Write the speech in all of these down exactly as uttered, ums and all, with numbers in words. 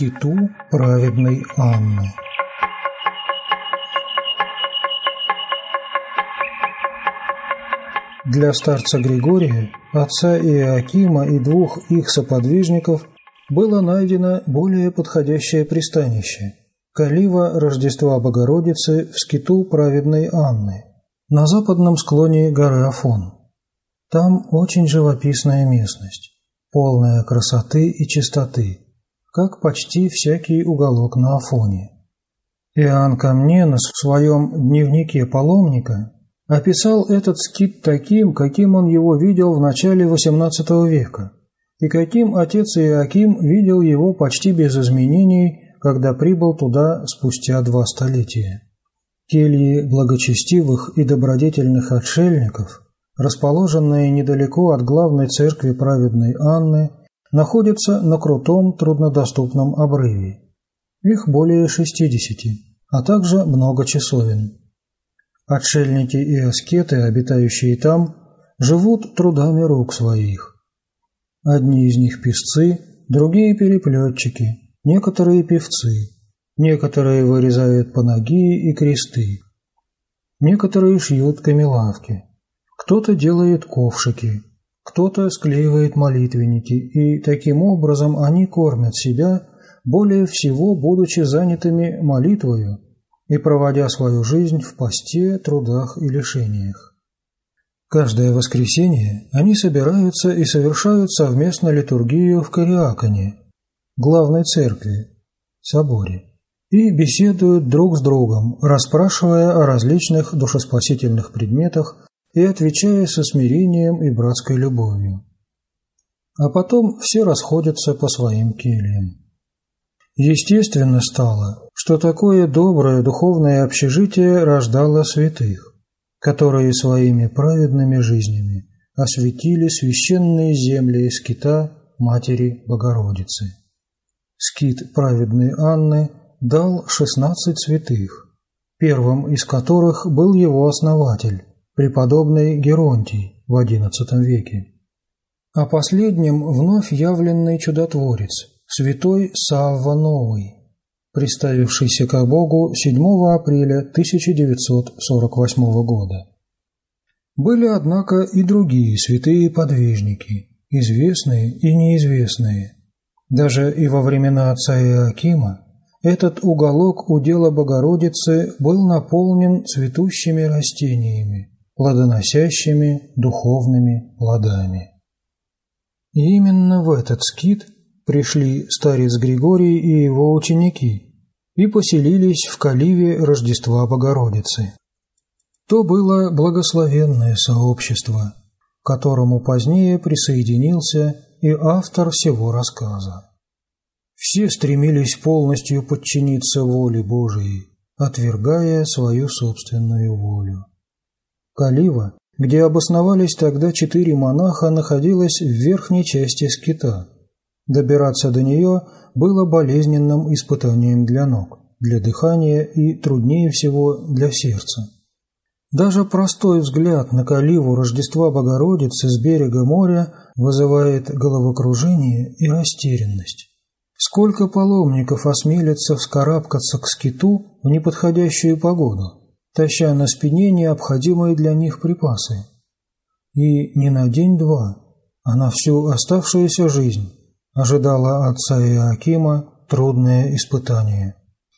скиту праведной Анны. Для старца Григория, отца Иоакима и двух их соподвижников было найдено более подходящее пристанище – калива Рождества Богородицы в скиту праведной Анны на западном склоне горы Афон. Там очень живописная местность, полная красоты и чистоты, как почти всякий уголок на Афоне. Иоанн Камненос в своем дневнике паломника описал этот скит таким, каким он его видел в начале восемнадцатого века, и каким отец Иоаким видел его почти без изменений, когда прибыл туда спустя два столетия. Кельи благочестивых и добродетельных отшельников, расположенные недалеко от главной церкви праведной Анны, находятся на крутом труднодоступном обрыве. Их более шестидесяти, а также много часовен. Отшельники и аскеты, обитающие там, живут трудами рук своих. Одни из них песцы, другие переплетчики, некоторые певцы, некоторые вырезают панагии и кресты, некоторые шьют камелавки, кто-то делает ковшики, кто-то склеивает молитвенники, и таким образом они кормят себя, более всего будучи занятыми молитвою и проводя свою жизнь в посте, трудах и лишениях. Каждое воскресенье они собираются и совершают совместно литургию в Кариаконе, главной церкви, соборе, и беседуют друг с другом, расспрашивая о различных душеспасительных предметах и отвечая со смирением и братской любовью. А потом все расходятся по своим кельям. Естественно стало, что такое доброе духовное общежитие рождало святых, которые своими праведными жизнями осветили священные земли скита Матери Богородицы. Скит праведной Анны дал шестнадцать святых, первым из которых был его основатель, преподобный Геронтий в одиннадцатом веке, а последним вновь явленный чудотворец, святой Савва Новый, представившийся ко Богу седьмого апреля тысяча девятьсот сорок восьмого года. Были, однако, и другие святые подвижники, известные и неизвестные. Даже и во времена отца Иоакима этот уголок удела Богородицы был наполнен цветущими растениями, плодоносящими духовными плодами. И именно в этот скит пришли старец Григорий и его ученики и поселились в каливе Рождества Богородицы. То было благословенное сообщество, к которому позднее присоединился и автор всего рассказа. Все стремились полностью подчиниться воле Божией, отвергая свою собственную волю. Калива, где обосновались тогда четыре монаха, находилась в верхней части скита. Добираться до нее было болезненным испытанием для ног, для дыхания и труднее всего для сердца. Даже простой взгляд на каливу Рождества Богородицы с берега моря вызывает головокружение и растерянность. Сколько паломников осмелятся вскарабкаться к скиту в неподходящую погоду, таща на спине необходимые для них припасы? И не на день-два, а на всю оставшуюся жизнь ожидала отца Иоакима трудное испытание.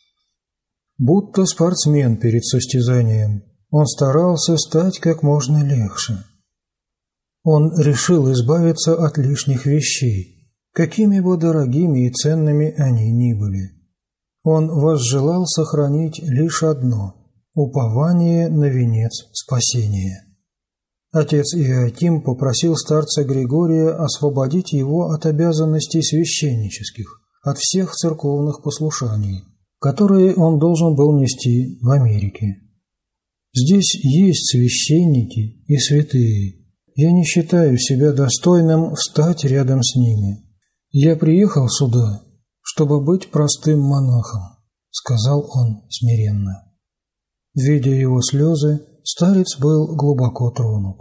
Будто спортсмен перед состязанием, он старался стать как можно легче. Он решил избавиться от лишних вещей, какими бы дорогими и ценными они ни были. Он возжелал сохранить лишь одно – упование на венец спасения. Отец Иоаким попросил старца Григория освободить его от обязанностей священнических, от всех церковных послушаний, которые он должен был нести в Америке. Здесь есть священники и святые. Я не считаю себя достойным встать рядом с ними. Я приехал сюда, чтобы быть простым монахом, сказал он смиренно. Видя его слезы, старец был глубоко тронут.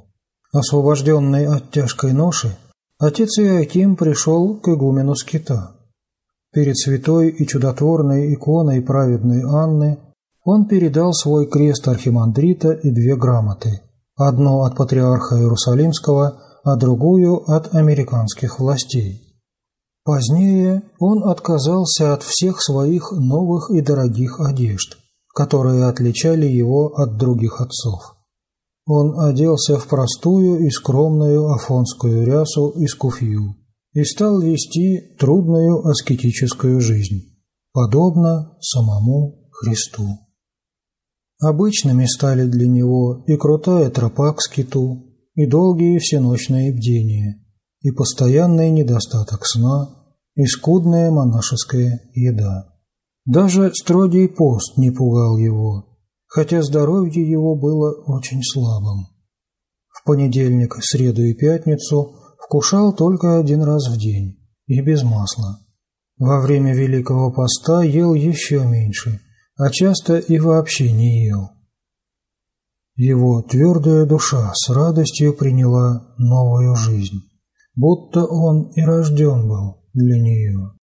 Освобожденный от тяжкой ноши, отец Иоаким пришел к игумену скита. Перед святой и чудотворной иконой праведной Анны он передал свой крест архимандрита и две грамоты, одну от патриарха Иерусалимского, а другую от американских властей. Позднее он отказался от всех своих новых и дорогих одежд, которые отличали его от других отцов. Он оделся в простую и скромную афонскую рясу и скуфью и стал вести трудную аскетическую жизнь, подобно самому Христу. Обычными стали для него и крутая тропа к скиту, и долгие всеночные бдения, и постоянный недостаток сна, и скудная монашеская еда. Даже строгий пост не пугал его, хотя здоровье его было очень слабым. В понедельник, среду и пятницу вкушал только один раз в день и без масла. Во время Великого Поста ел еще меньше, а часто и вообще не ел. Его твердая душа с радостью приняла новую жизнь, будто он и рожден был для нее.